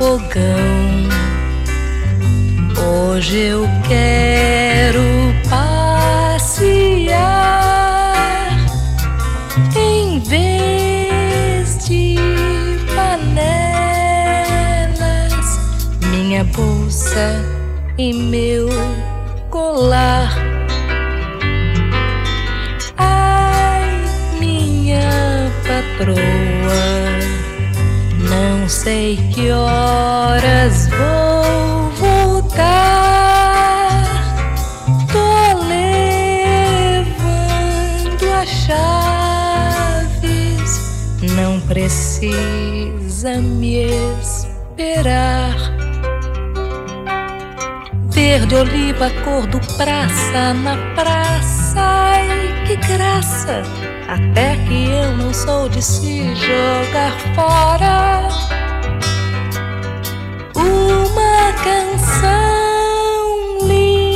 fogão. Hoje eu quero passear em vez de panelas, minha bolsa e meu colar. Ai, minha patroa, não sei que horas vou voltar. Tô levando as chaves, não precisa me esperar. Verde oliva, cor do praça na praça. Ai, que graça! Até que eu não sou de se jogar fora. Uma canção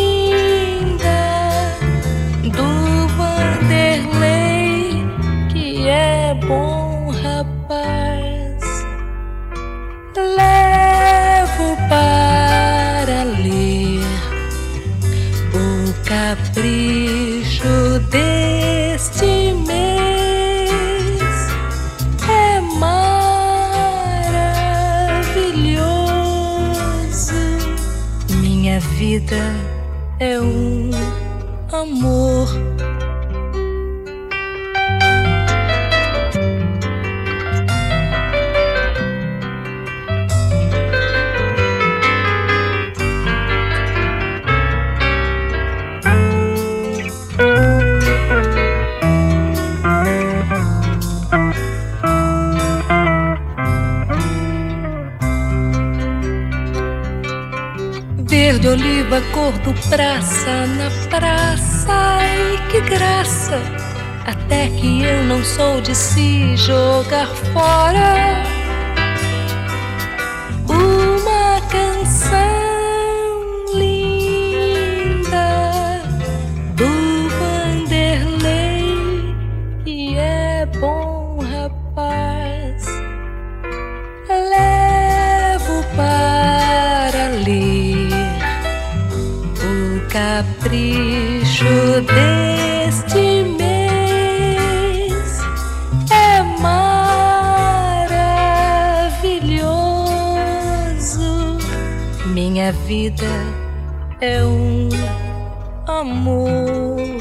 linda do Vanderlei, que é bom rapaz. Levo para ler o capricho deste mês. É maravilhoso. Minha vida é um amor. Verde oliva, cor do praça na praça. Ai, que graça! Até que eu não sou de se jogar fora. Uma canção linda do Vanderlei, que é bom rapaz. Levo para ler o capricho deste mês. É maravilhoso. Minha vida é um amor.